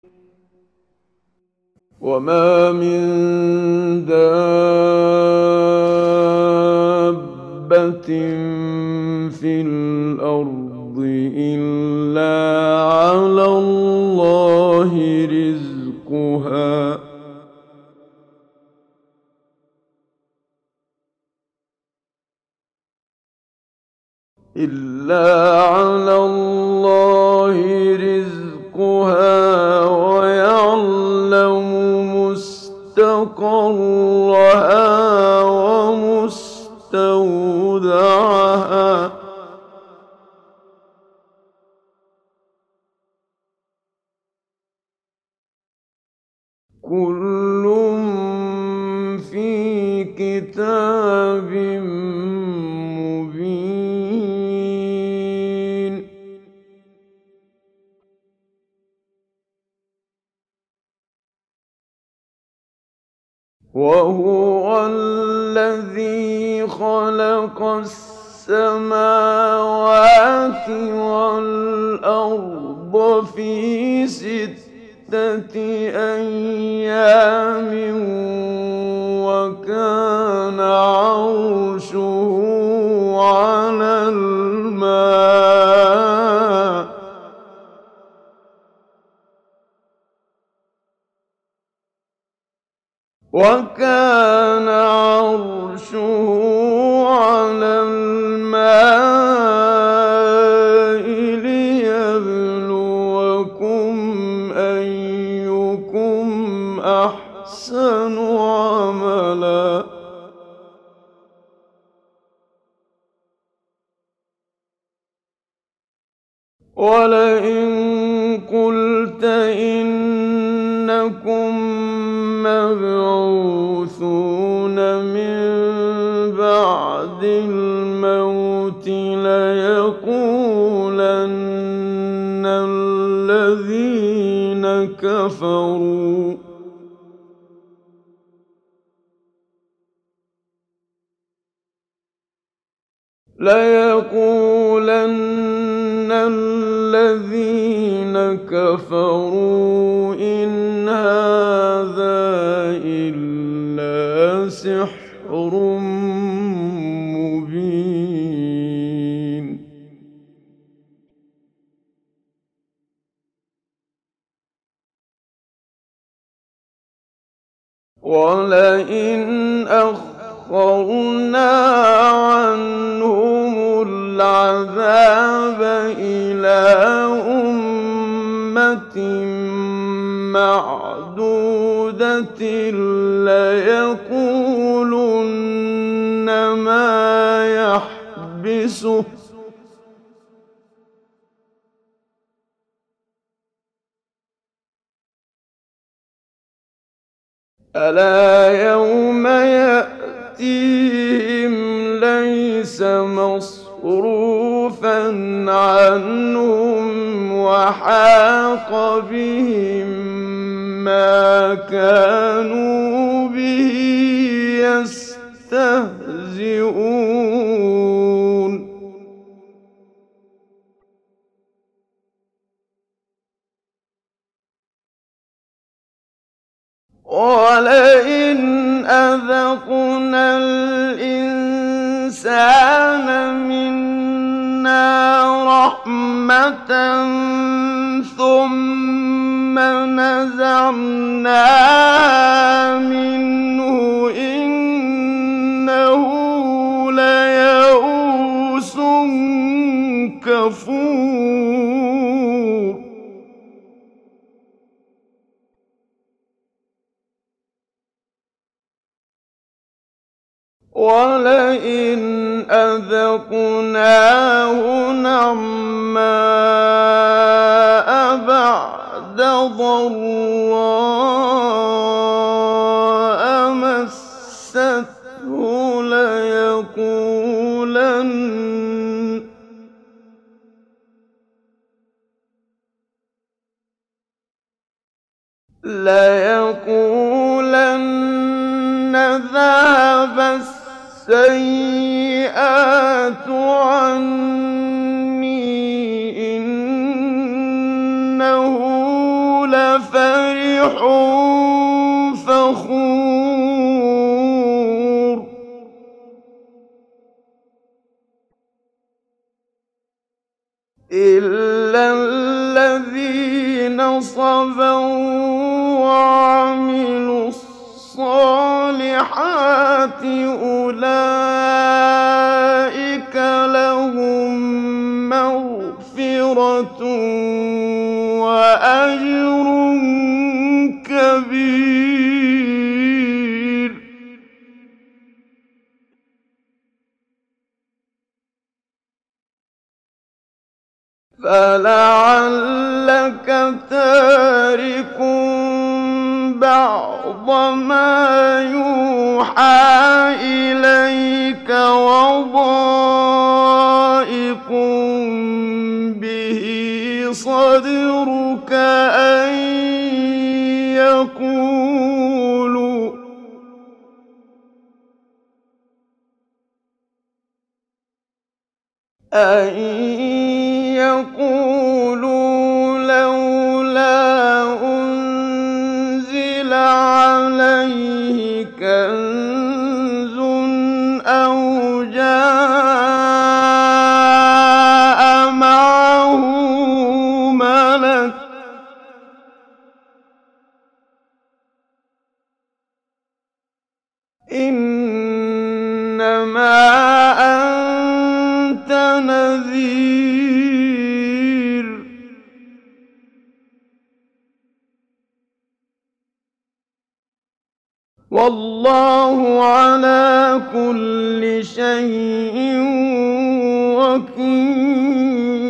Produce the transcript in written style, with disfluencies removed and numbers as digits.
وما من دابة في الأرض إلا على الله رزقها ويعلم مستقرها ومستودعها كل في كتاب مبين وهو الذي خلق السماوات والأرض في 6 أيام وكان عرشه على الماء ليبلوكم أيكم أحسن عملا ولئن قلت إنكم مبعوثون من بعد الموت ليقولن الذين كفروا إن هذا إلا سحر مبين ولئن أخرنا عنهم العذاب إلى أمة معدودة ليقولن ما يحبسه ألا يوم يأتيهم ليس مصروفا عنهم وحاق بهم ما كانوا به يستهزئون ولئن أذقنا الإنسان منا رحمة ثم نزعناها منه إنه ليئوس كفور ولئن أذقناه نعماء بعد ضراء مسته ليقولن ذهب السيئات عني إنه لفرح فَرِحٌ فَخُورٌ إِلَّا الَّذِينَ صَبَرُوا وَعَمِلُوا الصَّالِحَاتِ أُولَٰئِكَ لَهُم مَّغْفِرَةٌ وَأَجْرٌ كَبِيرٌ فَلَعَلَّكَ تَارِكٌ بَعْضَ مَا يُوحَىٰ إِلَيْكَ وَضَائِقٌ بِهِ صَدْرُكَ أَن يَقُولُوا لَوْلَا أُنزِلَ عَلَيْهِ كَنزٌ أَوْ جَاءَ مَعَهُ مَلَكٌ ۚ إِنَّمَا أَنتَ نَذِيرٌ ۚ وَاللَّهُ عَلَىٰ كُلِّ شَيْءٍ وَكِيلٌ